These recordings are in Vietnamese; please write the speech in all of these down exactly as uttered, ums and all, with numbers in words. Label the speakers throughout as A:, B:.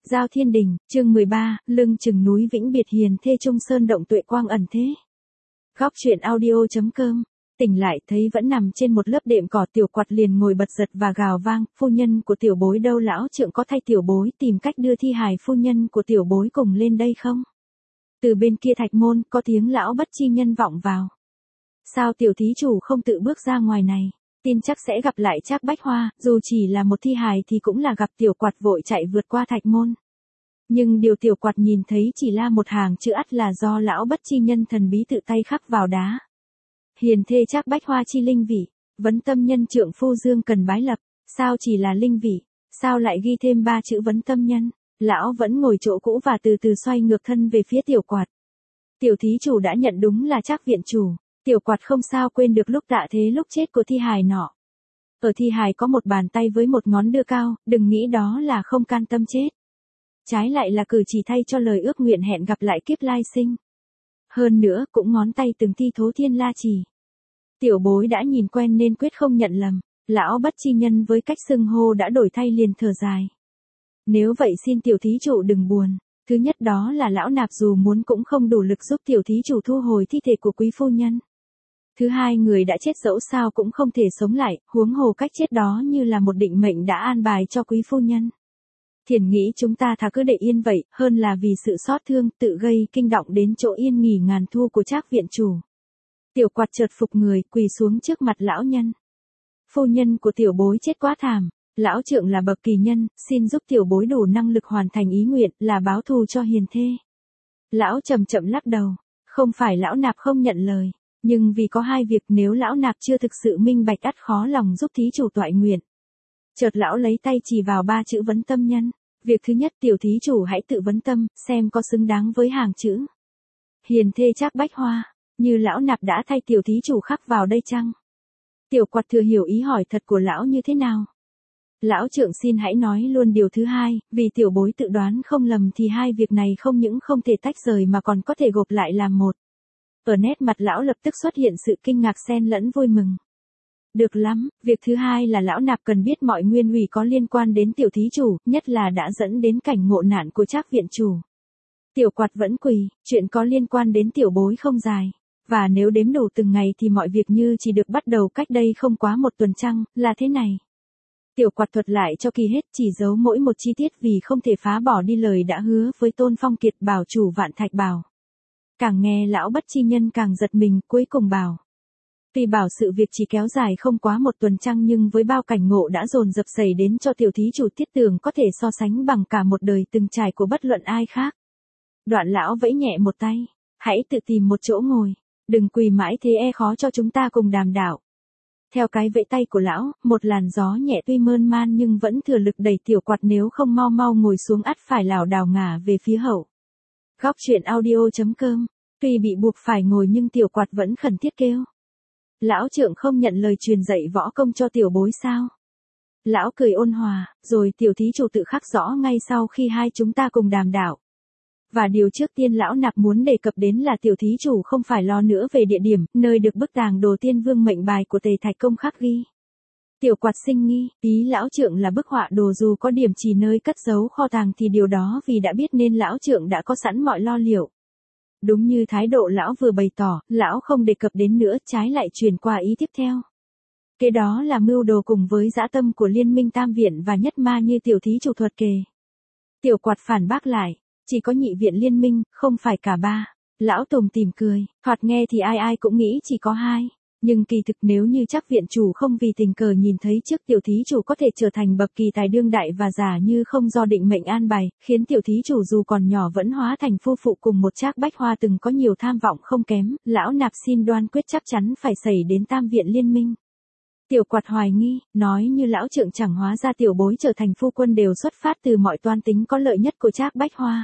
A: Giao Thiên Đình, chương mười ba, lưng chừng núi vĩnh biệt hiền thê Trung Sơn động tuệ quang ẩn thế. Góc truyện audio chấm com. Tỉnh lại thấy vẫn nằm trên một lớp đệm cỏ, Tiểu Quạt liền ngồi bật giật và gào vang, phu nhân của tiểu bối đâu, lão trượng có thay tiểu bối tìm cách đưa thi hài phu nhân của tiểu bối cùng lên đây không? Từ bên kia thạch môn có tiếng lão bất chi nhân vọng vào. Sao tiểu thí chủ không tự bước ra ngoài này? Tin chắc sẽ gặp lại Trác Bách Hoa, dù chỉ là một thi hài thì cũng là gặp. Tiểu Quạt vội chạy vượt qua thạch môn. Nhưng điều Tiểu Quạt nhìn thấy chỉ là một hàng chữ ắt là do lão bất chi nhân thần bí tự tay khắc vào đá. Hiền thê Trác Bách Hoa chi linh vị, vấn tâm nhân trượng phu dương cần bái lập. Sao chỉ là linh vị, sao lại ghi thêm ba chữ vấn tâm nhân? Lão vẫn ngồi chỗ cũ và từ từ xoay ngược thân về phía Tiểu Quạt. Tiểu thí chủ đã nhận đúng là Trác viện chủ. Tiểu Quạt không sao quên được lúc tạ thế lúc chết của thi hài nọ. Ở thi hài có một bàn tay với một ngón đưa cao, đừng nghĩ đó là không can tâm chết. Trái lại là cử chỉ thay cho lời ước nguyện hẹn gặp lại kiếp lai sinh. Hơn nữa cũng ngón tay từng thi thố thiên la chỉ. Tiểu bối đã nhìn quen nên quyết không nhận lầm. Lão bất chi nhân với cách xưng hô đã đổi thay liền thở dài. Nếu vậy xin tiểu thí chủ đừng buồn. Thứ nhất đó là lão nạp dù muốn cũng không đủ lực giúp tiểu thí chủ thu hồi thi thể của quý phu nhân. Thứ hai, người đã chết dẫu sao cũng không thể sống lại, huống hồ cách chết đó như là một định mệnh đã an bài cho quý phu nhân. Thiền nghĩ chúng ta thà cứ để yên vậy, hơn là vì sự xót thương tự gây kinh động đến chỗ yên nghỉ ngàn thu của Trác viện chủ. Tiểu Quạt chợt phục người, quỳ xuống trước mặt lão nhân. Phu nhân của tiểu bối chết quá thảm, lão trượng là bậc kỳ nhân, xin giúp tiểu bối đủ năng lực hoàn thành ý nguyện là báo thù cho hiền thê. Lão chậm chậm lắc đầu, không phải lão nạp không nhận lời. Nhưng vì có hai việc, nếu lão nạp chưa thực sự minh bạch ắt khó lòng giúp thí chủ toại nguyện. Chợt lão lấy tay chỉ vào ba chữ vấn tâm nhân. Việc thứ nhất, tiểu thí chủ hãy tự vấn tâm, xem có xứng đáng với hàng chữ hiền thê Trác Bách Hoa, như lão nạp đã thay tiểu thí chủ khắc vào đây chăng? Tiểu Quạt thừa hiểu ý hỏi thật của lão như thế nào. Lão trượng xin hãy nói luôn điều thứ hai, vì tiểu bối tự đoán không lầm thì hai việc này không những không thể tách rời mà còn có thể gộp lại làm một. Ở nét mặt lão lập tức xuất hiện sự kinh ngạc xen lẫn vui mừng. Được lắm, việc thứ hai là lão nạp cần biết mọi nguyên ủy có liên quan đến tiểu thí chủ, nhất là đã dẫn đến cảnh ngộ nạn của Trác viện chủ. Tiểu Quạt vẫn quỳ, chuyện có liên quan đến tiểu bối không dài, và nếu đếm đủ từng ngày thì mọi việc như chỉ được bắt đầu cách đây không quá một tuần trăng, là thế này. Tiểu Quạt thuật lại cho kỳ hết, chỉ giấu mỗi một chi tiết vì không thể phá bỏ đi lời đã hứa với Tôn Phong Kiệt bảo chủ Vạn Thạch Bảo. Càng nghe lão bất chi nhân càng giật mình, cuối cùng bảo. Tuy bảo sự việc chỉ kéo dài không quá một tuần trăng nhưng với bao cảnh ngộ đã dồn dập xảy đến cho tiểu thí chủ thiết tưởng có thể so sánh bằng cả một đời từng trải của bất luận ai khác. Đoạn lão vẫy nhẹ một tay, hãy tự tìm một chỗ ngồi, đừng quỳ mãi thế e khó cho chúng ta cùng đàm đạo. Theo cái vẫy tay của lão, một làn gió nhẹ tuy mơn man nhưng vẫn thừa lực đẩy Tiểu Quạt nếu không mau mau ngồi xuống ắt phải lảo đảo ngả về phía hậu. Góc truyện audio chấm com. Tuy bị buộc phải ngồi nhưng Tiểu Quạt vẫn khẩn thiết kêu. Lão trượng không nhận lời truyền dạy võ công cho tiểu bối sao? Lão cười ôn hòa, rồi tiểu thí chủ tự khắc rõ ngay sau khi hai chúng ta cùng đàm đạo. Và điều trước tiên lão nạp muốn đề cập đến là tiểu thí chủ không phải lo nữa về địa điểm, nơi được bức tàng đồ tiên vương mệnh bài của Tề Thạch Công khắc ghi. Tiểu Quạt sinh nghi, ý lão trượng là bức họa đồ dù có điểm chỉ nơi cất giấu kho tàng thì điều đó vì đã biết nên lão trượng đã có sẵn mọi lo liệu. Đúng như thái độ lão vừa bày tỏ, lão không đề cập đến nữa, trái lại truyền qua ý tiếp theo. Kế đó là mưu đồ cùng với dã tâm của liên minh tam viện và nhất ma như tiểu thí chủ thuật kề. Tiểu Quạt phản bác lại, chỉ có nhị viện liên minh, không phải cả ba. Lão tùm tìm cười, thoạt nghe thì ai ai cũng nghĩ chỉ có hai. Nhưng kỳ thực nếu như Trác viện chủ không vì tình cờ nhìn thấy trước tiểu thí chủ có thể trở thành bậc kỳ tài đương đại và giả như không do định mệnh an bài, khiến tiểu thí chủ dù còn nhỏ vẫn hóa thành phu phụ cùng một Trác Bách Hoa từng có nhiều tham vọng không kém, lão nạp xin đoan quyết chắc chắn phải xảy đến tam viện liên minh. Tiểu Quạt hoài nghi, nói như lão trượng chẳng hóa ra tiểu bối trở thành phu quân đều xuất phát từ mọi toan tính có lợi nhất của Trác Bách Hoa.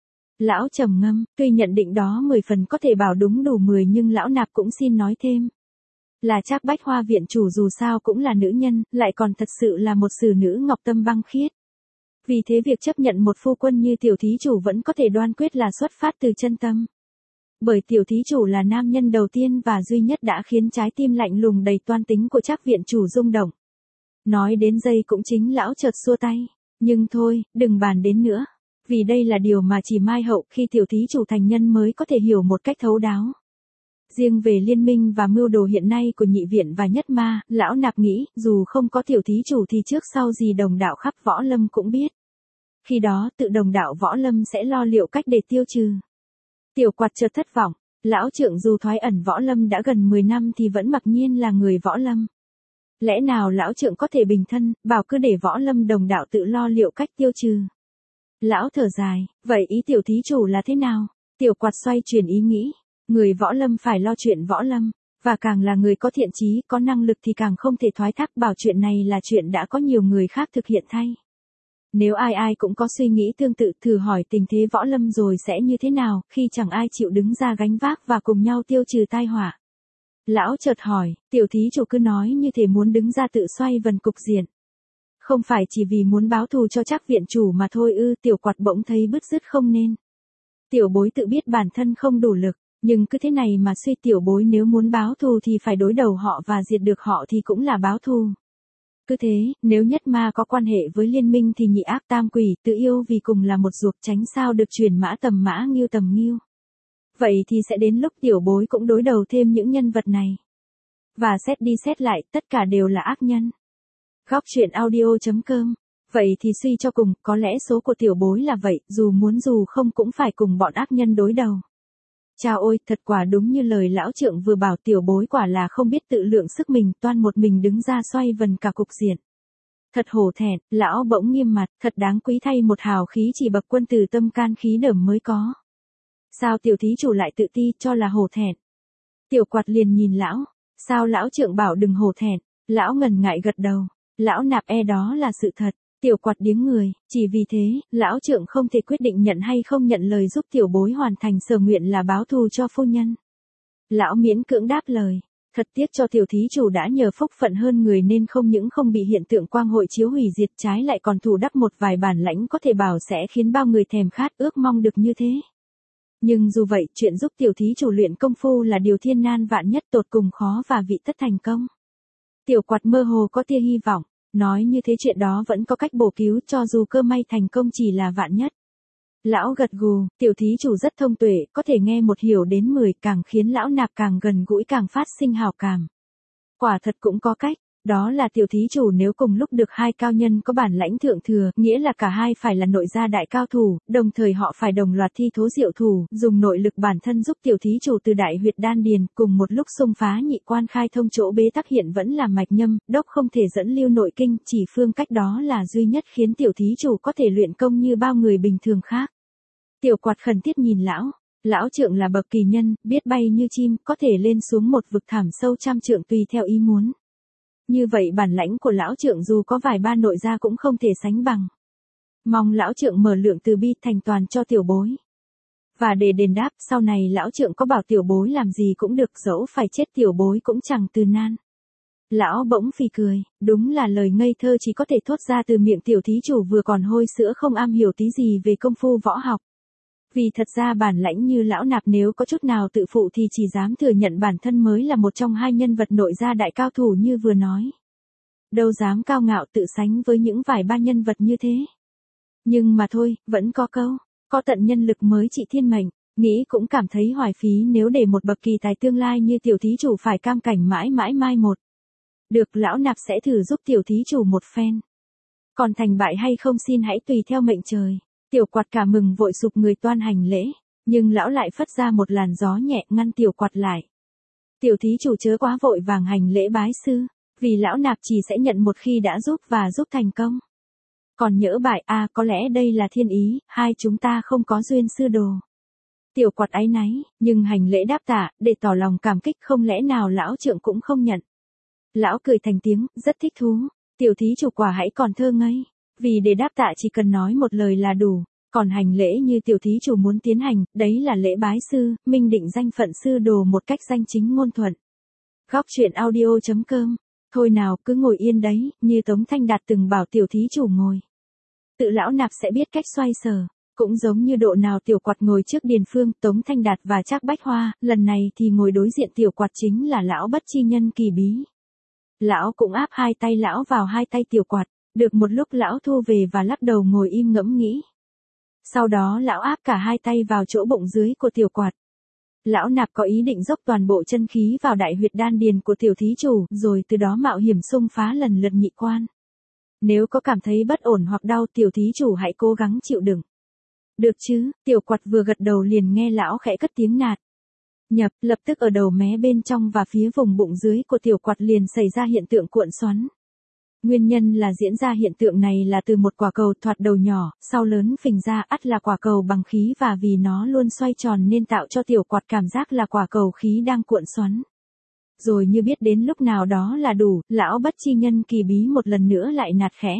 A: Lão trầm ngâm, tuy nhận định đó mười phần có thể bảo đúng đủ mười nhưng lão nạp cũng xin nói thêm. Là Trác Bách Hoa viện chủ dù sao cũng là nữ nhân, lại còn thật sự là một xử nữ ngọc tâm băng khiết. Vì thế việc chấp nhận một phu quân như tiểu thí chủ vẫn có thể đoan quyết là xuất phát từ chân tâm. Bởi tiểu thí chủ là nam nhân đầu tiên và duy nhất đã khiến trái tim lạnh lùng đầy toan tính của Trác viện chủ rung động. Nói đến giây cũng chính lão chợt xua tay, nhưng thôi, đừng bàn đến nữa. Vì đây là điều mà chỉ mai hậu khi tiểu thí chủ thành nhân mới có thể hiểu một cách thấu đáo. Riêng về liên minh và mưu đồ hiện nay của nhị viện và nhất ma, lão nạp nghĩ, dù không có tiểu thí chủ thì trước sau gì đồng đạo khắp võ lâm cũng biết. Khi đó tự đồng đạo võ lâm sẽ lo liệu cách để tiêu trừ. Tiểu quạt chợt thất vọng, lão trượng dù thoái ẩn võ lâm đã gần mười năm thì vẫn mặc nhiên là người võ lâm. Lẽ nào lão trượng có thể bình thân, bảo cứ để võ lâm đồng đạo tự lo liệu cách tiêu trừ. Lão thở dài, vậy ý tiểu thí chủ là thế nào? Tiểu quạt xoay chuyển ý nghĩ, người võ lâm phải lo chuyện võ lâm, và càng là người có thiện chí, có năng lực thì càng không thể thoái thác bảo chuyện này là chuyện đã có nhiều người khác thực hiện thay. Nếu ai ai cũng có suy nghĩ tương tự thử hỏi tình thế võ lâm rồi sẽ như thế nào khi chẳng ai chịu đứng ra gánh vác và cùng nhau tiêu trừ tai họa. Lão chợt hỏi, tiểu thí chủ cứ nói như thể muốn đứng ra tự xoay vần cục diện. Không phải chỉ vì muốn báo thù cho Trác viện chủ mà thôi ư? Tiểu quạt bỗng thấy bứt rứt không nên. Tiểu bối tự biết bản thân không đủ lực, nhưng cứ thế này mà suy tiểu bối nếu muốn báo thù thì phải đối đầu họ và diệt được họ thì cũng là báo thù. Cứ thế, nếu nhất ma có quan hệ với liên minh thì nhị ác tam quỷ tự yêu vì cùng là một ruột tránh sao được truyền mã tầm mã nghiêu tầm nghiêu. Vậy thì sẽ đến lúc tiểu bối cũng đối đầu thêm những nhân vật này. Và xét đi xét lại, tất cả đều là ác nhân. Góc truyện audio.com. Vậy thì suy cho cùng, có lẽ số của tiểu bối là vậy, dù muốn dù không cũng phải cùng bọn ác nhân đối đầu. Chao ôi, thật quả đúng như lời lão trượng vừa bảo, tiểu bối quả là không biết tự lượng sức mình, toan một mình đứng ra xoay vần cả cục diện. Thật hổ thẹn, lão bỗng nghiêm mặt, thật đáng quý thay một hào khí chỉ bậc quân tử tâm can khí đởm mới có. Sao tiểu thí chủ lại tự ti cho là hổ thẹn? Tiểu quạt liền nhìn lão, sao lão trượng bảo đừng hổ thẹn? Lão ngần ngại gật đầu, lão nạp e đó là sự thật. Tiểu quạt điếng người, chỉ vì thế, lão trượng không thể quyết định nhận hay không nhận lời giúp tiểu bối hoàn thành sở nguyện là báo thù cho phu nhân. Lão miễn cưỡng đáp lời, thật tiếc cho tiểu thí chủ đã nhờ phúc phận hơn người nên không những không bị hiện tượng quang hội chiếu hủy diệt trái lại còn thủ đắc một vài bản lãnh có thể bảo sẽ khiến bao người thèm khát ước mong được như thế. Nhưng dù vậy, chuyện giúp tiểu thí chủ luyện công phu là điều thiên nan vạn nhất tột cùng khó và vị tất thành công. Tiểu quạt mơ hồ có tia hy vọng. Nói như thế chuyện đó vẫn có cách bổ cứu cho dù cơ may thành công chỉ là vạn nhất. Lão gật gù, tiểu thí chủ rất thông tuệ, có thể nghe một hiểu đến mười càng khiến lão nạp càng gần gũi càng phát sinh hào cảm. Quả thật cũng có cách, đó là tiểu thí chủ nếu cùng lúc được hai cao nhân có bản lãnh thượng thừa, nghĩa là cả hai phải là nội gia đại cao thủ, đồng thời họ phải đồng loạt thi thố diệu thủ, dùng nội lực bản thân giúp tiểu thí chủ từ đại huyệt đan điền, cùng một lúc xung phá nhị quan khai thông chỗ bế tắc hiện vẫn là mạch nhâm, đốc không thể dẫn lưu nội kinh, chỉ phương cách đó là duy nhất khiến tiểu thí chủ có thể luyện công như bao người bình thường khác. Tiểu quạt khẩn thiết nhìn lão. Lão trượng là bậc kỳ nhân, biết bay như chim, có thể lên xuống một vực thẳm sâu trăm trượng tùy theo ý muốn. Như vậy bản lãnh của lão trượng dù có vài ba nội gia cũng không thể sánh bằng. Mong lão trượng mở lượng từ bi thành toàn cho tiểu bối. Và để đền đáp, sau này lão trượng có bảo tiểu bối làm gì cũng được, dẫu phải chết tiểu bối cũng chẳng từ nan. Lão bỗng phì cười, đúng là lời ngây thơ chỉ có thể thốt ra từ miệng tiểu thí chủ vừa còn hôi sữa không am hiểu tí gì về công phu võ học. Vì thật ra bản lãnh như lão nạp nếu có chút nào tự phụ thì chỉ dám thừa nhận bản thân mới là một trong hai nhân vật nội gia đại cao thủ như vừa nói. Đâu dám cao ngạo tự sánh với những vài ba nhân vật như thế. Nhưng mà thôi, vẫn có câu, có tận nhân lực mới trị thiên mệnh, nghĩ cũng cảm thấy hoài phí nếu để một bậc kỳ tài tương lai như tiểu thí chủ phải cam cảnh mãi mãi mai một. Được, lão nạp sẽ thử giúp tiểu thí chủ một phen. Còn thành bại hay không xin hãy tùy theo mệnh trời. Tiểu quạt cả mừng vội sụp người toan hành lễ, nhưng lão lại phất ra một làn gió nhẹ ngăn tiểu quạt lại. Tiểu thí chủ chớ quá vội vàng hành lễ bái sư, vì lão nạp chỉ sẽ nhận một khi đã giúp và giúp thành công. Còn nhỡ bại a à, có lẽ đây là thiên ý, hai chúng ta không có duyên sư đồ. Tiểu quạt áy náy, nhưng hành lễ đáp tạ, để tỏ lòng cảm kích không lẽ nào lão trượng cũng không nhận. Lão cười thành tiếng, rất thích thú, tiểu thí chủ quả hãy còn thơ ngây. Vì để đáp tạ chỉ cần nói một lời là đủ, còn hành lễ như tiểu thí chủ muốn tiến hành, đấy là lễ bái sư, minh định danh phận sư đồ một cách danh chính ngôn thuận. Góc truyện audio.com, thôi nào cứ ngồi yên đấy, như Tống Thanh Đạt từng bảo tiểu thí chủ ngồi. Tự lão nạp sẽ biết cách xoay sở, cũng giống như độ nào tiểu quạt ngồi trước Điền Phương, Tống Thanh Đạt và Trác Bách Hoa, lần này thì ngồi đối diện tiểu quạt chính là lão bất chi nhân Kỳ Bí. Lão cũng áp hai tay lão vào hai tay tiểu quạt. Được một lúc lão thu về và lắc đầu ngồi im ngẫm nghĩ. Sau đó lão áp cả hai tay vào chỗ bụng dưới của tiểu quạt. Lão nạp có ý định dốc toàn bộ chân khí vào đại huyệt đan điền của tiểu thí chủ, rồi từ đó mạo hiểm xông phá lần lượt nhị quan. Nếu có cảm thấy bất ổn hoặc đau, tiểu thí chủ hãy cố gắng chịu đựng. Được chứ? Tiểu quạt vừa gật đầu liền nghe lão khẽ cất tiếng nạt. Nhập, lập tức ở đầu mé bên trong và phía vùng bụng dưới của tiểu quạt liền xảy ra hiện tượng cuộn xoắn. Nguyên nhân là diễn ra hiện tượng này là từ một quả cầu thoạt đầu nhỏ, sau lớn phình ra, ắt là quả cầu bằng khí, và vì nó luôn xoay tròn nên tạo cho tiểu quạt cảm giác là quả cầu khí đang cuộn xoắn. Rồi như biết đến lúc nào đó là đủ, lão bất chi nhân kỳ bí một lần nữa lại nạt khẽ.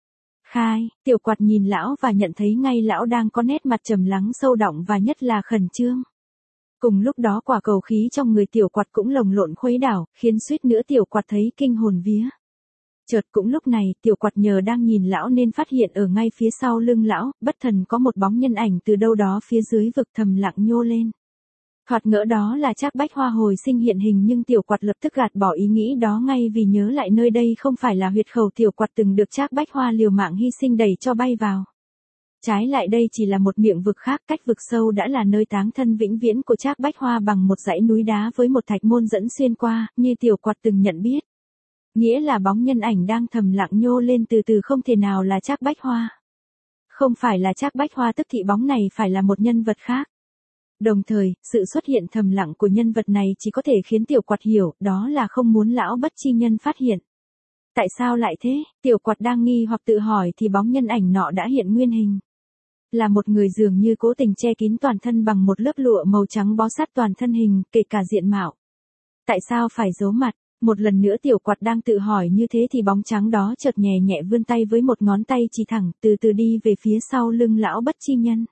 A: Khai, tiểu quạt nhìn lão và nhận thấy ngay lão đang có nét mặt trầm lắng sâu đọng và nhất là khẩn trương. Cùng lúc đó quả cầu khí trong người tiểu quạt cũng lồng lộn khuấy đảo, khiến suýt nữa tiểu quạt thấy kinh hồn vía. Chợt cũng lúc này, tiểu quạt nhờ đang nhìn lão nên phát hiện ở ngay phía sau lưng lão, bất thần có một bóng nhân ảnh từ đâu đó phía dưới vực thầm lặng nhô lên. Thoạt ngỡ đó là Trác Bách Hoa hồi sinh hiện hình, nhưng tiểu quạt lập tức gạt bỏ ý nghĩ đó ngay vì nhớ lại nơi đây không phải là huyệt khẩu tiểu quạt từng được Trác Bách Hoa liều mạng hy sinh đẩy cho bay vào. Trái lại đây chỉ là một miệng vực khác, cách vực sâu đã là nơi táng thân vĩnh viễn của Trác Bách Hoa bằng một dãy núi đá với một thạch môn dẫn xuyên qua, như tiểu quạt từng nhận biết. Nghĩa là bóng nhân ảnh đang thầm lặng nhô lên từ từ không thể nào là Trác Bách Hoa. Không phải là Trác Bách Hoa tức thì bóng này phải là một nhân vật khác. Đồng thời, sự xuất hiện thầm lặng của nhân vật này chỉ có thể khiến tiểu quạt hiểu, đó là không muốn lão bất chi nhân phát hiện. Tại sao lại thế? Tiểu quạt đang nghi hoặc tự hỏi thì bóng nhân ảnh nọ đã hiện nguyên hình. Là một người dường như cố tình che kín toàn thân bằng một lớp lụa màu trắng bó sát toàn thân hình, kể cả diện mạo. Tại sao phải giấu mặt? Một lần nữa tiểu quạt đang tự hỏi như thế thì bóng trắng đó chợt nhẹ nhẹ vươn tay với một ngón tay chỉ thẳng, từ từ đi về phía sau lưng lão bất chi nhân.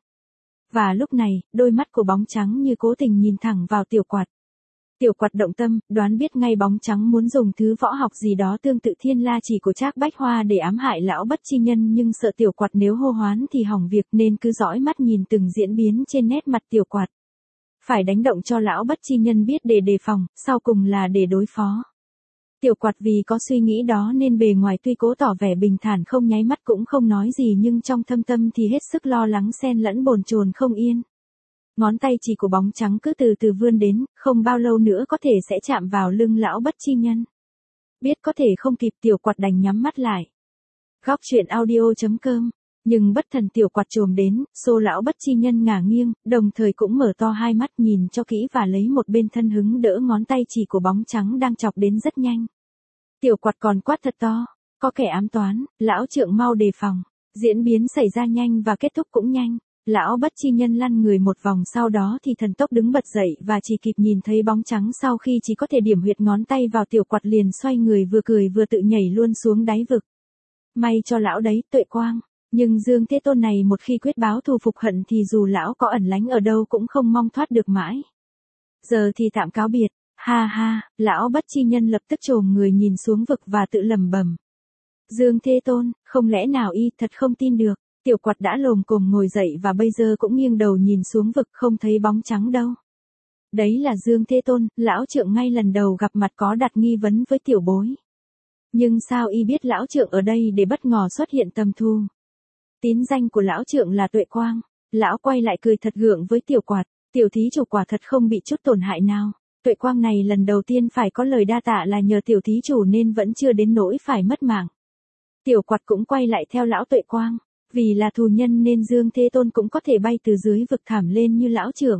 A: Và lúc này, đôi mắt của bóng trắng như cố tình nhìn thẳng vào tiểu quạt. Tiểu quạt động tâm, đoán biết ngay bóng trắng muốn dùng thứ võ học gì đó tương tự thiên la chỉ của Trác Bách Hoa để ám hại lão bất chi nhân, nhưng sợ tiểu quạt nếu hô hoán thì hỏng việc nên cứ dõi mắt nhìn từng diễn biến trên nét mặt tiểu quạt. Phải đánh động cho lão bất chi nhân biết để đề phòng, sau cùng là để đối phó. Tiểu quạt vì có suy nghĩ đó nên bề ngoài tuy cố tỏ vẻ bình thản không nháy mắt cũng không nói gì, nhưng trong thâm tâm thì hết sức lo lắng xen lẫn bồn chồn không yên. Ngón tay chỉ của bóng trắng cứ từ từ vươn đến, không bao lâu nữa có thể sẽ chạm vào lưng lão bất chi nhân. Biết có thể không kịp, tiểu quạt đành nhắm mắt lại. Góc truyện audio chấm com. Nhưng bất thần tiểu quạt trồm đến, xô lão bất chi nhân ngả nghiêng, đồng thời cũng mở to hai mắt nhìn cho kỹ và lấy một bên thân hứng đỡ ngón tay chỉ của bóng trắng đang chọc đến rất nhanh. Tiểu quạt còn quát thật to, có kẻ ám toán, lão trượng mau đề phòng. Diễn biến xảy ra nhanh và kết thúc cũng nhanh. Lão bất chi nhân lăn người một vòng, sau đó thì thần tốc đứng bật dậy và chỉ kịp nhìn thấy bóng trắng sau khi chỉ có thể điểm huyệt ngón tay vào tiểu quạt liền xoay người vừa cười vừa tự nhảy luôn xuống đáy vực. May cho lão đấy, Tuệ Quang. Nhưng Dương Thế Tôn này một khi quyết báo thù phục hận thì dù lão có ẩn lánh ở đâu cũng không mong thoát được mãi. Giờ thì tạm cáo biệt. Ha ha, lão bất chi nhân lập tức trồm người nhìn xuống vực và tự lẩm bẩm. Dương Thế Tôn, không lẽ nào y thật không tin được. Tiểu quạt đã lồm cồm ngồi dậy và bây giờ cũng nghiêng đầu nhìn xuống vực không thấy bóng trắng đâu. Đấy là Dương Thế Tôn, lão trượng ngay lần đầu gặp mặt có đặt nghi vấn với tiểu bối. Nhưng sao y biết lão trượng ở đây để bất ngờ xuất hiện tầm thu. Tín danh của lão trượng là Tuệ Quang. Lão quay lại cười thật gượng với tiểu quạt, tiểu thí chủ quả thật không bị chút tổn hại nào. Tuệ Quang này lần đầu tiên phải có lời đa tạ là nhờ tiểu thí chủ nên vẫn chưa đến nỗi phải mất mạng. Tiểu quạt cũng quay lại theo lão Tuệ Quang. Vì là thù nhân nên Dương Thế Tôn cũng có thể bay từ dưới vực thảm lên như lão trưởng.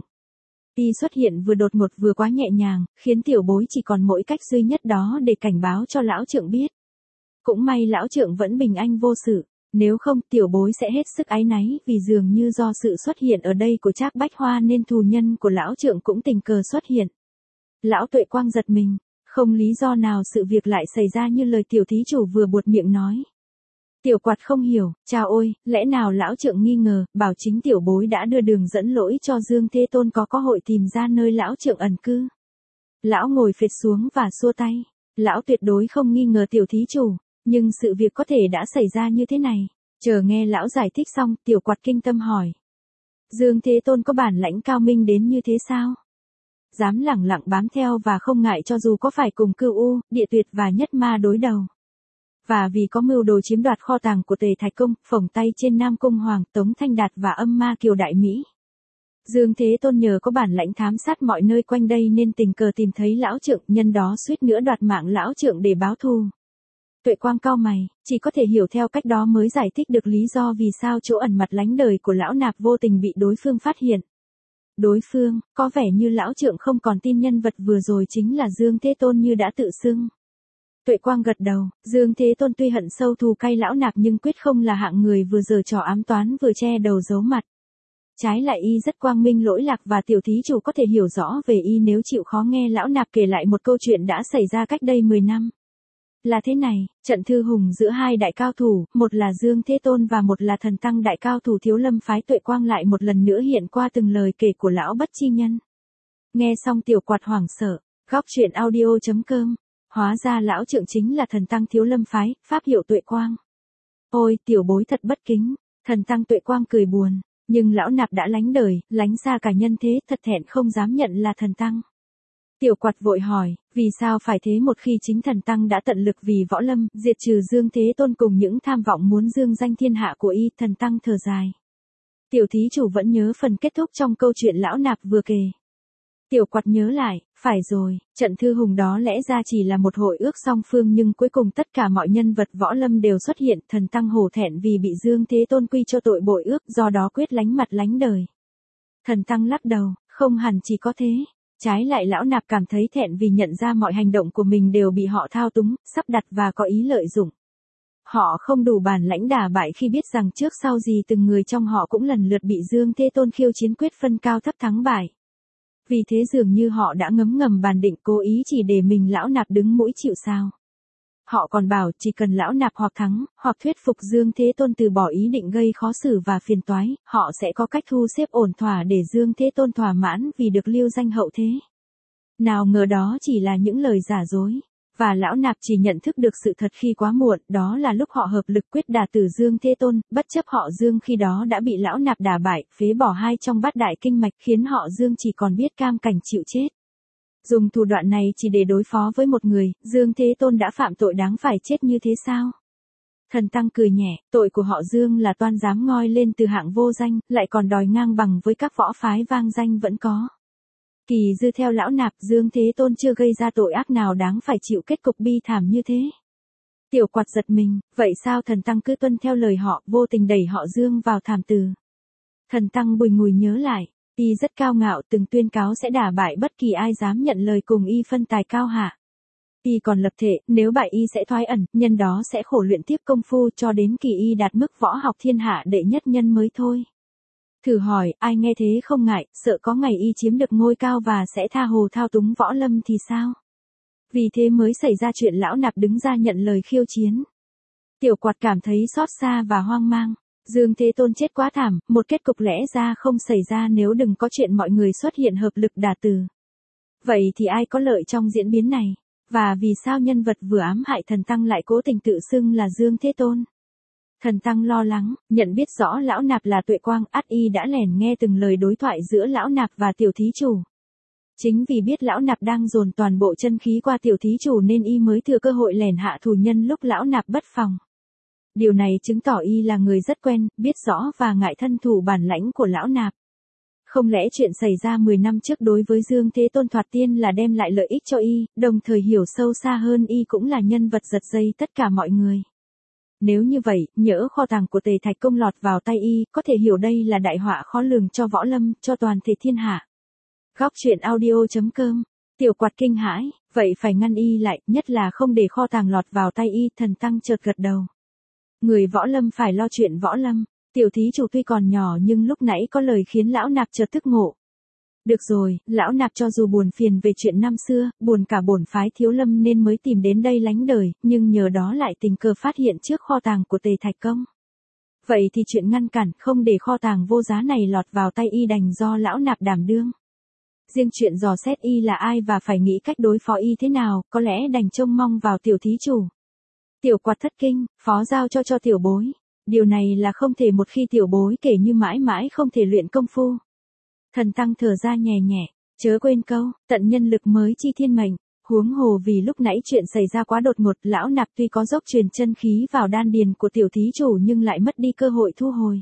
A: Y xuất hiện vừa đột ngột vừa quá nhẹ nhàng, khiến tiểu bối chỉ còn mỗi cách duy nhất đó để cảnh báo cho lão trưởng biết. Cũng may lão trưởng vẫn bình an vô sự, nếu không tiểu bối sẽ hết sức áy náy vì dường như do sự xuất hiện ở đây của Trác Bách Hoa nên thù nhân của lão trưởng cũng tình cờ xuất hiện. Lão Tuệ Quang giật mình, không lý do nào sự việc lại xảy ra như lời tiểu thí chủ vừa buột miệng nói. Tiểu quạt không hiểu, chao ôi, lẽ nào lão trượng nghi ngờ, bảo chính tiểu bối đã đưa đường dẫn lỗi cho Dương Thế Tôn có cơ hội tìm ra nơi lão trượng ẩn cư. Lão ngồi phệt xuống và xua tay, lão tuyệt đối không nghi ngờ tiểu thí chủ, nhưng sự việc có thể đã xảy ra như thế này. Chờ nghe lão giải thích xong, tiểu quạt kinh tâm hỏi. Dương Thế Tôn có bản lãnh cao minh đến như thế sao? Dám lẳng lặng bám theo và không ngại cho dù có phải cùng cửu u, địa tuyệt và nhất ma đối đầu. Và vì có mưu đồ chiếm đoạt kho tàng của Tề Thạch Cung, phổng tay trên Nam Cung Hoàng, Tống Thanh Đạt và âm ma Kiều Đại Mỹ. Dương Thế Tôn nhờ có bản lãnh thám sát mọi nơi quanh đây nên tình cờ tìm thấy lão trượng, nhân đó suýt nữa đoạt mạng lão trượng để báo thù. Tuệ Quang cau mày, chỉ có thể hiểu theo cách đó mới giải thích được lý do vì sao chỗ ẩn mặt lánh đời của lão nạp vô tình bị đối phương phát hiện. Đối phương, có vẻ như lão trượng không còn tin nhân vật vừa rồi chính là Dương Thế Tôn như đã tự xưng. Tuệ Quang gật đầu, Dương Thế Tôn tuy hận sâu thù cay lão nạp nhưng quyết không là hạng người vừa giở trò ám toán vừa che đầu giấu mặt. Trái lại y rất quang minh lỗi lạc và tiểu thí chủ có thể hiểu rõ về y nếu chịu khó nghe lão nạp kể lại một câu chuyện đã xảy ra cách đây mười năm. Là thế này, trận thư hùng giữa hai đại cao thủ, một là Dương Thế Tôn và một là thần tăng đại cao thủ Thiếu Lâm phái. Tuệ Quang lại một lần nữa hiện qua từng lời kể của lão bất chi nhân. Nghe xong Tiểu Quạt hoảng sợ, góc truyện audio chấm com, hóa ra lão trượng chính là thần tăng Thiếu Lâm phái, pháp hiệu Tuệ Quang. Ôi, tiểu bối thật bất kính, thần tăng Tuệ Quang cười buồn, nhưng lão nạp đã lánh đời, lánh xa cả nhân thế, thật thẹn không dám nhận là thần tăng. Tiểu Quạt vội hỏi, vì sao phải thế một khi chính thần tăng đã tận lực vì võ lâm, diệt trừ Dương Thế Tôn cùng những tham vọng muốn dương danh thiên hạ của y. Thần tăng thở dài. Tiểu thí chủ vẫn nhớ phần kết thúc trong câu chuyện lão nạp vừa kể. Tiểu Quạt nhớ lại, phải rồi, trận thư hùng đó lẽ ra chỉ là một hội ước song phương nhưng cuối cùng tất cả mọi nhân vật võ lâm đều xuất hiện. Thần tăng hổ thẹn vì bị Dương Thế Tôn quy cho tội bội ước, do đó quyết lánh mặt lánh đời. Thần tăng lắc đầu, không hẳn chỉ có thế. Trái lại lão nạp cảm thấy thẹn vì nhận ra mọi hành động của mình đều bị họ thao túng, sắp đặt và có ý lợi dụng. Họ không đủ bản lãnh đả bại khi biết rằng trước sau gì từng người trong họ cũng lần lượt bị Dương Thế Tôn khiêu chiến quyết phân cao thấp thắng bại. Vì thế dường như họ đã ngấm ngầm bàn định cố ý chỉ để mình lão nạp đứng mũi chịu sào. Họ còn bảo chỉ cần lão nạp hoặc thắng, hoặc thuyết phục Dương Thế Tôn từ bỏ ý định gây khó xử và phiền toái, họ sẽ có cách thu xếp ổn thỏa để Dương Thế Tôn thỏa mãn vì được lưu danh hậu thế. Nào ngờ đó chỉ là những lời giả dối, và lão nạp chỉ nhận thức được sự thật khi quá muộn, đó là lúc họ hợp lực quyết đả tử Dương Thế Tôn, bất chấp họ Dương khi đó đã bị lão nạp đả bại, phế bỏ hai trong bát đại kinh mạch khiến họ Dương chỉ còn biết cam cảnh chịu chết. Dùng thủ đoạn này chỉ để đối phó với một người, Dương Thế Tôn đã phạm tội đáng phải chết như thế sao? Thần tăng cười nhẹ, tội của họ Dương là toan dám ngoi lên từ hạng vô danh, lại còn đòi ngang bằng với các võ phái vang danh vẫn có. Kỳ dư theo lão nạp, Dương Thế Tôn chưa gây ra tội ác nào đáng phải chịu kết cục bi thảm như thế. Tiểu Quạt giật mình, vậy sao thần tăng cứ tuân theo lời họ, vô tình đẩy họ Dương vào thảm từ? Thần tăng bùi ngùi nhớ lại. Y rất cao ngạo, từng tuyên cáo sẽ đả bại bất kỳ ai dám nhận lời cùng y phân tài cao hạ. Y còn lập thể, nếu bại y sẽ thoái ẩn, nhân đó sẽ khổ luyện tiếp công phu cho đến kỳ y đạt mức võ học thiên hạ đệ nhất nhân mới thôi. Thử hỏi, ai nghe thế không ngại, sợ có ngày y chiếm được ngôi cao và sẽ tha hồ thao túng võ lâm thì sao? Vì thế mới xảy ra chuyện lão nạp đứng ra nhận lời khiêu chiến. Tiểu Quạt cảm thấy xót xa và hoang mang. Dương Thế Tôn chết quá thảm, một kết cục lẽ ra không xảy ra nếu đừng có chuyện mọi người xuất hiện hợp lực đả tử. Vậy thì ai có lợi trong diễn biến này? Và vì sao nhân vật vừa ám hại thần tăng lại cố tình tự xưng là Dương Thế Tôn? Thần tăng lo lắng, nhận biết rõ lão nạp là Tuệ Quang, ắt y đã lẻn nghe từng lời đối thoại giữa lão nạp và tiểu thí chủ. Chính vì biết lão nạp đang dồn toàn bộ chân khí qua tiểu thí chủ nên y mới thừa cơ hội lẻn hạ thủ nhân lúc lão nạp bất phòng. Điều này chứng tỏ y là người rất quen, biết rõ và ngại thân thủ bản lãnh của lão nạp. Không lẽ chuyện xảy ra mười năm trước đối với Dương Thế Tôn thoạt tiên là đem lại lợi ích cho y, đồng thời hiểu sâu xa hơn y cũng là nhân vật giật dây tất cả mọi người. Nếu như vậy, nhỡ kho tàng của Tề Thạch Công lọt vào tay y, có thể hiểu đây là đại họa khó lường cho võ lâm, cho toàn thể thiên hạ. Góc truyện audio chấm com, Tiểu Quạt kinh hãi, vậy phải ngăn y lại, nhất là không để kho tàng lọt vào tay y. Thần tăng chợt gật đầu. Người võ lâm phải lo chuyện võ lâm, tiểu thí chủ tuy còn nhỏ nhưng lúc nãy có lời khiến lão nạp chợt thức ngộ. Được rồi, lão nạp cho dù buồn phiền về chuyện năm xưa, buồn cả bổn phái Thiếu Lâm nên mới tìm đến đây lánh đời, nhưng nhờ đó lại tình cờ phát hiện trước kho tàng của Tề Thạch Công. Vậy thì chuyện ngăn cản, không để kho tàng vô giá này lọt vào tay y đành do lão nạp đảm đương. Riêng chuyện dò xét y là ai và phải nghĩ cách đối phó y thế nào, có lẽ đành trông mong vào tiểu thí chủ. Tiểu Quạt thất kinh, phó giao cho cho tiểu bối. Điều này là không thể một khi tiểu bối kể như mãi mãi không thể luyện công phu. Thần tăng thở ra nhẹ nhẹ, chớ quên câu, tận nhân lực mới chi thiên mệnh, Huống hồ vì lúc nãy chuyện xảy ra quá đột ngột, lão nạp tuy có dốc truyền chân khí vào đan điền của tiểu thí chủ nhưng lại mất đi cơ hội thu hồi.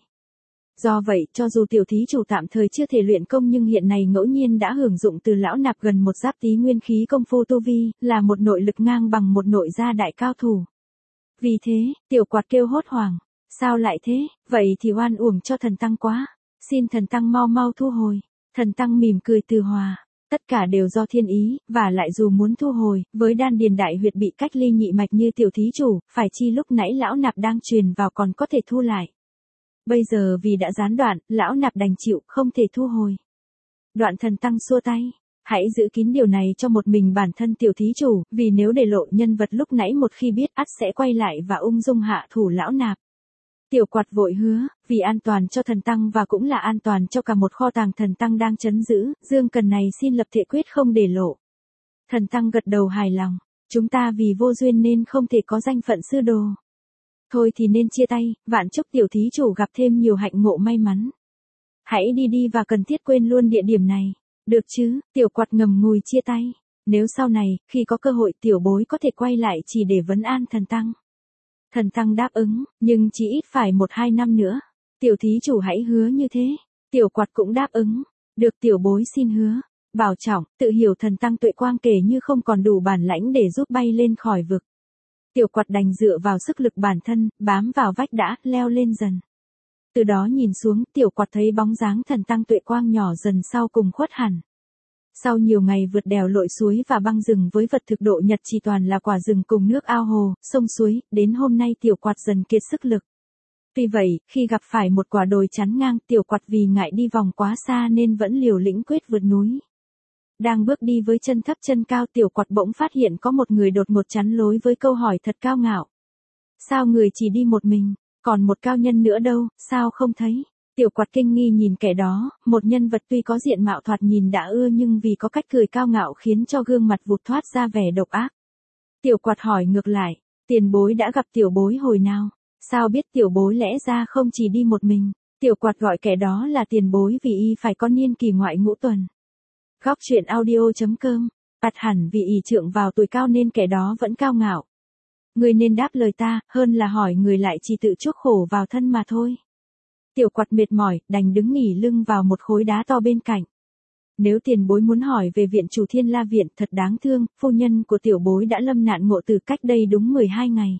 A: Do vậy, cho dù tiểu thí chủ tạm thời chưa thể luyện công nhưng hiện nay ngẫu nhiên đã hưởng dụng từ lão nạp gần một giáp tí nguyên khí công phu tu vi, là một nội lực ngang bằng một nội gia đại cao thủ. Vì thế, tiểu quạt kêu hốt hoảng. Sao lại thế, vậy thì oan uổng cho thần tăng quá. Xin thần tăng mau mau thu hồi. Thần tăng mỉm cười từ hòa. Tất cả đều do thiên ý, và lại dù muốn thu hồi, với đan điền đại huyệt bị cách ly nhị mạch như tiểu thí chủ, phải chi lúc nãy lão nạp đang truyền vào còn có thể thu lại. Bây giờ vì đã gián đoạn, lão nạp đành chịu, không thể thu hồi. Đoạn thần tăng xua tay. Hãy giữ kín điều này cho một mình bản thân tiểu thí chủ, vì nếu để lộ nhân vật lúc nãy một khi biết ắt sẽ quay lại và ung dung hạ thủ lão nạp. Tiểu quạt vội hứa, vì an toàn cho thần tăng và cũng là an toàn cho cả một kho tàng thần tăng đang trấn giữ, Dương Cần này xin lập thệ quyết không để lộ. Thần tăng gật đầu hài lòng, chúng ta vì vô duyên nên không thể có danh phận sư đồ. Thôi thì nên chia tay, vạn chúc tiểu thí chủ gặp thêm nhiều hạnh ngộ may mắn. Hãy đi đi và cần thiết quên luôn địa điểm này. Được chứ, tiểu quạt ngầm ngùi chia tay. Nếu sau này, khi có cơ hội tiểu bối có thể quay lại chỉ để vấn an thần tăng. Thần tăng đáp ứng, nhưng chỉ ít phải một hai năm nữa. Tiểu thí chủ hãy hứa như thế. Tiểu quạt cũng đáp ứng. Được tiểu bối xin hứa. Bảo trọng, tự hiểu thần tăng tuệ quang kể như không còn đủ bản lãnh để giúp bay lên khỏi vực. Tiểu quạt đành dựa vào sức lực bản thân, bám vào vách đã, leo lên dần. Từ đó nhìn xuống, tiểu quạt thấy bóng dáng thần tăng tuệ quang nhỏ dần sau cùng khuất hẳn. Sau nhiều ngày vượt đèo lội suối và băng rừng với vật thực độ nhật chỉ toàn là quả rừng cùng nước ao hồ, sông suối, đến hôm nay tiểu quạt dần kiệt sức lực. Vì vậy, khi gặp phải một quả đồi chắn ngang, tiểu quạt vì ngại đi vòng quá xa nên vẫn liều lĩnh quyết vượt núi. Đang bước đi với chân thấp chân cao, tiểu quạt bỗng phát hiện có một người đột ngột chắn lối với câu hỏi thật cao ngạo. Sao người chỉ đi một mình, còn một cao nhân nữa đâu, sao không thấy? Tiểu quạt kinh nghi nhìn kẻ đó, một nhân vật tuy có diện mạo thoạt nhìn đã ưa nhưng vì có cách cười cao ngạo khiến cho gương mặt vụt thoát ra vẻ độc ác. Tiểu quạt hỏi ngược lại, tiền bối đã gặp tiểu bối hồi nào? Sao biết tiểu bối lẽ ra không chỉ đi một mình? Tiểu quạt gọi kẻ đó là tiền bối vì y phải có niên kỳ ngoại ngũ tuần. Góc truyện audio chấm com, ắt hẳn vì ỷ trượng vào tuổi cao nên kẻ đó vẫn cao ngạo. Người nên đáp lời ta, hơn là hỏi người lại chỉ tự chuốc khổ vào thân mà thôi. Tiểu quạt mệt mỏi, đành đứng nghỉ lưng vào một khối đá to bên cạnh. Nếu tiền bối muốn hỏi về viện chủ Thiên La Viện, thật đáng thương, phu nhân của tiểu bối đã lâm nạn ngộ tử cách đây đúng mười hai ngày.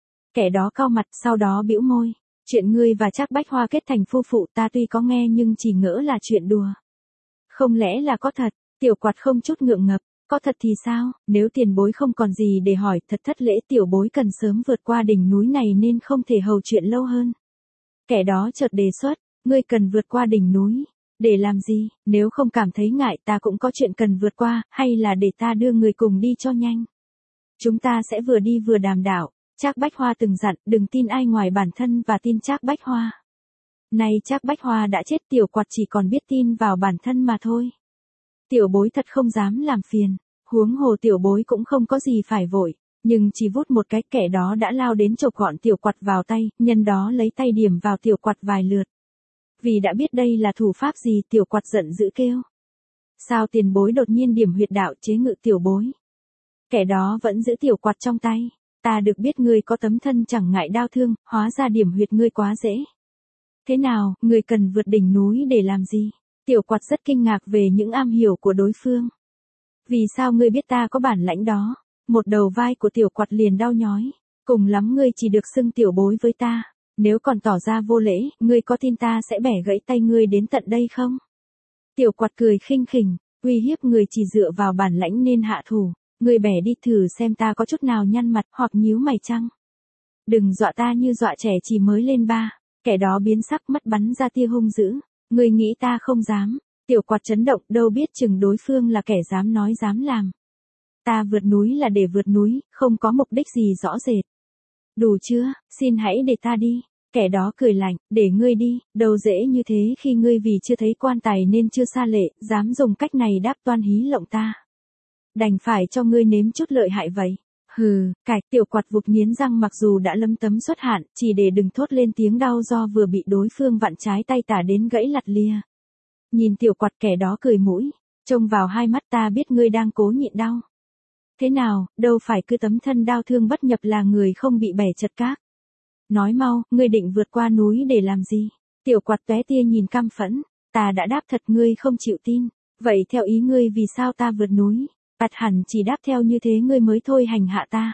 A: Kẻ đó cau mặt, sau đó bĩu môi. Chuyện ngươi và Trác Bách Hoa kết thành phu phụ ta tuy có nghe nhưng chỉ ngỡ là chuyện đùa. Không lẽ là có thật? Tiểu quạt không chút ngượng ngập. Có thật thì sao, nếu tiền bối không còn gì để hỏi, thật thất lễ, tiểu bối cần sớm vượt qua đỉnh núi này nên không thể hầu chuyện lâu hơn. Kẻ đó chợt đề xuất, ngươi cần vượt qua đỉnh núi. Để làm gì, nếu không cảm thấy ngại ta cũng có chuyện cần vượt qua, hay là để ta đưa người cùng đi cho nhanh. Chúng ta sẽ vừa đi vừa đàm đạo. Trác Bách Hoa từng dặn, đừng tin ai ngoài bản thân và tin Trác Bách Hoa. Nay Trác Bách Hoa đã chết, tiểu quạt chỉ còn biết tin vào bản thân mà thôi. Tiểu bối thật không dám làm phiền, huống hồ tiểu bối cũng không có gì phải vội, nhưng chỉ vút một cái kẻ đó đã lao đến chộp gọn tiểu quạt vào tay, nhân đó lấy tay điểm vào tiểu quạt vài lượt. Vì đã biết đây là thủ pháp gì, tiểu quạt giận dữ kêu. Sao tiền bối đột nhiên điểm huyệt đạo chế ngự tiểu bối? Kẻ đó vẫn giữ tiểu quạt trong tay, ta được biết ngươi có tấm thân chẳng ngại đau thương, hóa ra điểm huyệt ngươi quá dễ. Thế nào, ngươi cần vượt đỉnh núi để làm gì? Tiểu quạt rất kinh ngạc về những am hiểu của đối phương. Vì sao ngươi biết ta có bản lãnh đó? Một đầu vai của tiểu quạt liền đau nhói. Cùng lắm ngươi chỉ được xưng tiểu bối với ta. Nếu còn tỏ ra vô lễ, ngươi có tin ta sẽ bẻ gãy tay ngươi đến tận đây không? Tiểu quạt cười khinh khỉnh, uy hiếp người chỉ dựa vào bản lãnh nên hạ thủ. Ngươi bẻ đi thử xem ta có chút nào nhăn mặt hoặc nhíu mày chăng? Đừng dọa ta như dọa trẻ chỉ mới lên ba. Kẻ đó biến sắc, mắt bắn ra tia hung dữ. Ngươi nghĩ ta không dám? Tiểu quạt chấn động, đâu biết chừng đối phương là kẻ dám nói dám làm. Ta vượt núi là để vượt núi, không có mục đích gì rõ rệt. Đủ chưa, xin hãy để ta đi. Kẻ đó cười lạnh, để ngươi đi, đâu dễ như thế khi ngươi vì chưa thấy quan tài nên chưa xa lệ, dám dùng cách này đáp toan hí lộng ta. Đành phải cho ngươi nếm chút lợi hại vậy. Hừ, cạch, tiểu quạt vụt nghiến răng mặc dù đã lâm tấm xuất hạn, chỉ để đừng thốt lên tiếng đau do vừa bị đối phương vặn trái tay tả đến gãy lặt lia. Nhìn tiểu quạt kẻ đó cười mũi, trông vào hai mắt ta biết ngươi đang cố nhịn đau. Thế nào, đâu phải cứ tấm thân đau thương bất nhập là người không bị bẻ chật các. Nói mau, ngươi định vượt qua núi để làm gì? Tiểu quạt tóe tia nhìn căm phẫn, ta đã đáp thật ngươi không chịu tin. Vậy theo ý ngươi vì sao ta vượt núi? Ắt hẳn chỉ đáp theo như thế ngươi mới thôi hành hạ ta.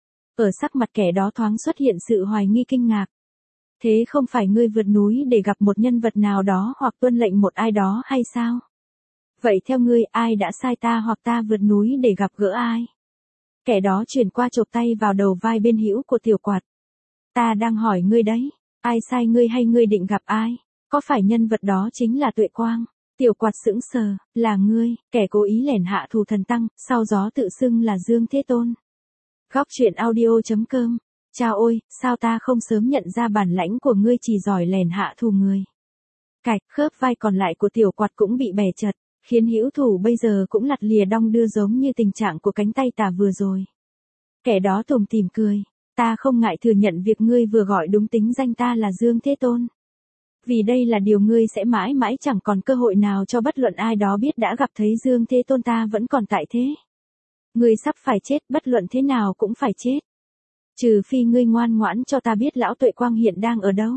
A: Ở sắc mặt kẻ đó thoáng xuất hiện sự hoài nghi kinh ngạc. Thế không phải ngươi vượt núi để gặp một nhân vật nào đó hoặc tuân lệnh một ai đó hay sao? Vậy theo ngươi ai đã sai ta hoặc ta vượt núi để gặp gỡ ai? Kẻ đó chuyển qua chộp tay vào đầu vai bên hữu của tiểu quạt. Ta đang hỏi ngươi đấy, ai sai ngươi hay ngươi định gặp ai? Có phải nhân vật đó chính là Tuệ Quang? Tiểu quạt sững sờ, là ngươi, kẻ cố ý lẻn hạ thù thần tăng, sau gió tự xưng là Dương Thế Tôn. Góc truyện audio chấm com. Chao ôi, sao ta không sớm nhận ra bản lãnh của ngươi chỉ giỏi lẻn hạ thù người. Cạch, khớp vai còn lại của tiểu quạt cũng bị bẻ chật, khiến hữu thủ bây giờ cũng lặt lìa đong đưa giống như tình trạng của cánh tay tả vừa rồi. Kẻ đó tủm tỉm cười, ta không ngại thừa nhận việc ngươi vừa gọi đúng tính danh ta là Dương Thế Tôn. Vì đây là điều ngươi sẽ mãi mãi chẳng còn cơ hội nào cho bất luận ai đó biết đã gặp thấy Dương Thế Tôn ta vẫn còn tại thế. Ngươi sắp phải chết, bất luận thế nào cũng phải chết. Trừ phi ngươi ngoan ngoãn cho ta biết lão Tuệ Quang hiện đang ở đâu.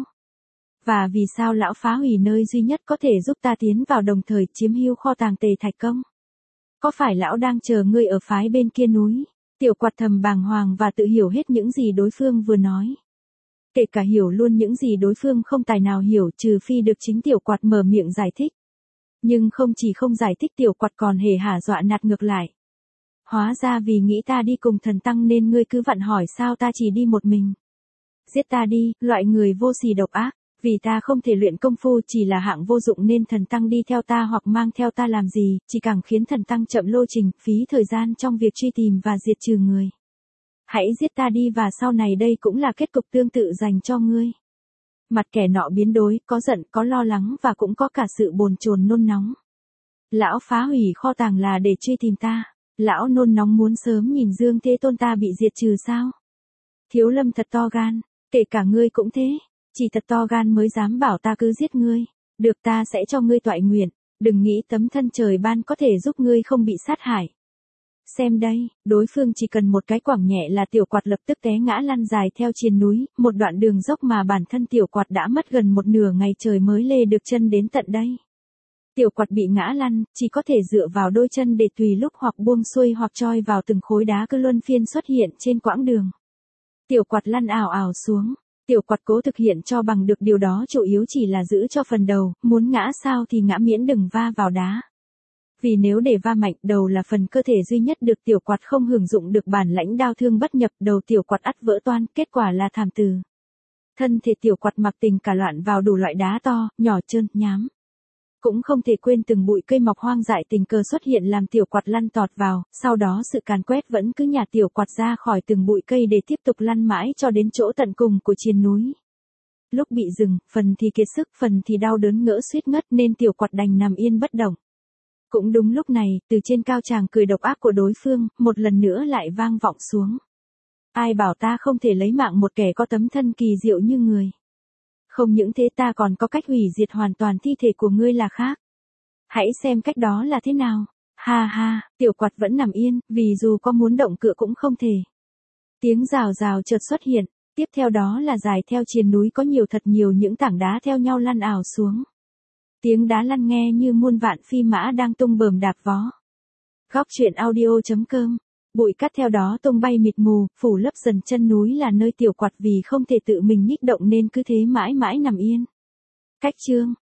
A: Và vì sao lão phá hủy nơi duy nhất có thể giúp ta tiến vào đồng thời chiếm hữu kho tàng Tề Thạch Công? Có phải lão đang chờ ngươi ở phái bên kia núi? Tiểu quạt thầm bàng hoàng và tự hiểu hết những gì đối phương vừa nói. Kể cả hiểu luôn những gì đối phương không tài nào hiểu trừ phi được chính tiểu quạt mở miệng giải thích. Nhưng không chỉ không giải thích tiểu quạt còn hề hả dọa nạt ngược lại. Hóa ra vì nghĩ ta đi cùng thần tăng nên ngươi cứ vặn hỏi sao ta chỉ đi một mình. Giết ta đi, loại người vô sỉ độc ác, vì ta không thể luyện công phu chỉ là hạng vô dụng nên thần tăng đi theo ta hoặc mang theo ta làm gì, chỉ càng khiến thần tăng chậm lô trình, phí thời gian trong việc truy tìm và diệt trừ người. Hãy giết ta đi và sau này đây cũng là kết cục tương tự dành cho ngươi. Mặt kẻ nọ biến đổi, có giận, có lo lắng và cũng có cả sự bồn chồn nôn nóng. Lão phá hủy kho tàng là để truy tìm ta. Lão nôn nóng muốn sớm nhìn Dương Thế Tôn ta bị diệt trừ sao? Thiếu Lâm thật to gan, kể cả ngươi cũng thế, chỉ thật to gan mới dám bảo ta cứ giết ngươi. Được, ta sẽ cho ngươi toại nguyện, đừng nghĩ tấm thân trời ban có thể giúp ngươi không bị sát hại. Xem đây, đối phương chỉ cần một cái quẳng nhẹ là tiểu quạt lập tức té ngã lăn dài theo triền núi, một đoạn đường dốc mà bản thân tiểu quạt đã mất gần một nửa ngày trời mới lê được chân đến tận đây. Tiểu quạt bị ngã lăn, chỉ có thể dựa vào đôi chân để tùy lúc hoặc buông xuôi hoặc choi vào từng khối đá cứ luân phiên xuất hiện trên quãng đường. Tiểu quạt lăn ào ào xuống, tiểu quạt cố thực hiện cho bằng được điều đó chủ yếu chỉ là giữ cho phần đầu, muốn ngã sao thì ngã miễn đừng va vào đá. Vì nếu để va mạnh, đầu là phần cơ thể duy nhất được tiểu quạt không hưởng dụng được bản lãnh đao thương bất nhập, đầu tiểu quạt ắt vỡ toan, kết quả là thảm tử. Thân thể tiểu quạt mặc tình cả loạn vào đủ loại đá to, nhỏ trơn, nhám. Cũng không thể quên từng bụi cây mọc hoang dại tình cờ xuất hiện làm tiểu quạt lăn tọt vào, sau đó sự càn quét vẫn cứ nhả tiểu quạt ra khỏi từng bụi cây để tiếp tục lăn mãi cho đến chỗ tận cùng của triền núi. Lúc bị dừng, phần thì kiệt sức, phần thì đau đớn ngỡ suýt ngất nên tiểu quạt đành nằm yên bất động. Cũng đúng lúc này, từ trên cao tràng cười độc ác của đối phương, một lần nữa lại vang vọng xuống. Ai bảo ta không thể lấy mạng một kẻ có tấm thân kỳ diệu như người. Không những thế ta còn có cách hủy diệt hoàn toàn thi thể của ngươi là khác. Hãy xem cách đó là thế nào. Ha ha, tiểu quạt vẫn nằm yên, vì dù có muốn động cựa cũng không thể. Tiếng rào rào chợt xuất hiện, tiếp theo đó là dài theo triền núi có nhiều thật nhiều những tảng đá theo nhau lăn ảo xuống. Tiếng đá lăn nghe như muôn vạn phi mã đang tung bờm đạp vó. Góc truyện audio chấm com. Bụi cát theo đó tung bay mịt mù, phủ lấp dần chân núi là nơi tiểu quạt vì không thể tự mình nhích động nên cứ thế mãi mãi nằm yên. Cách chương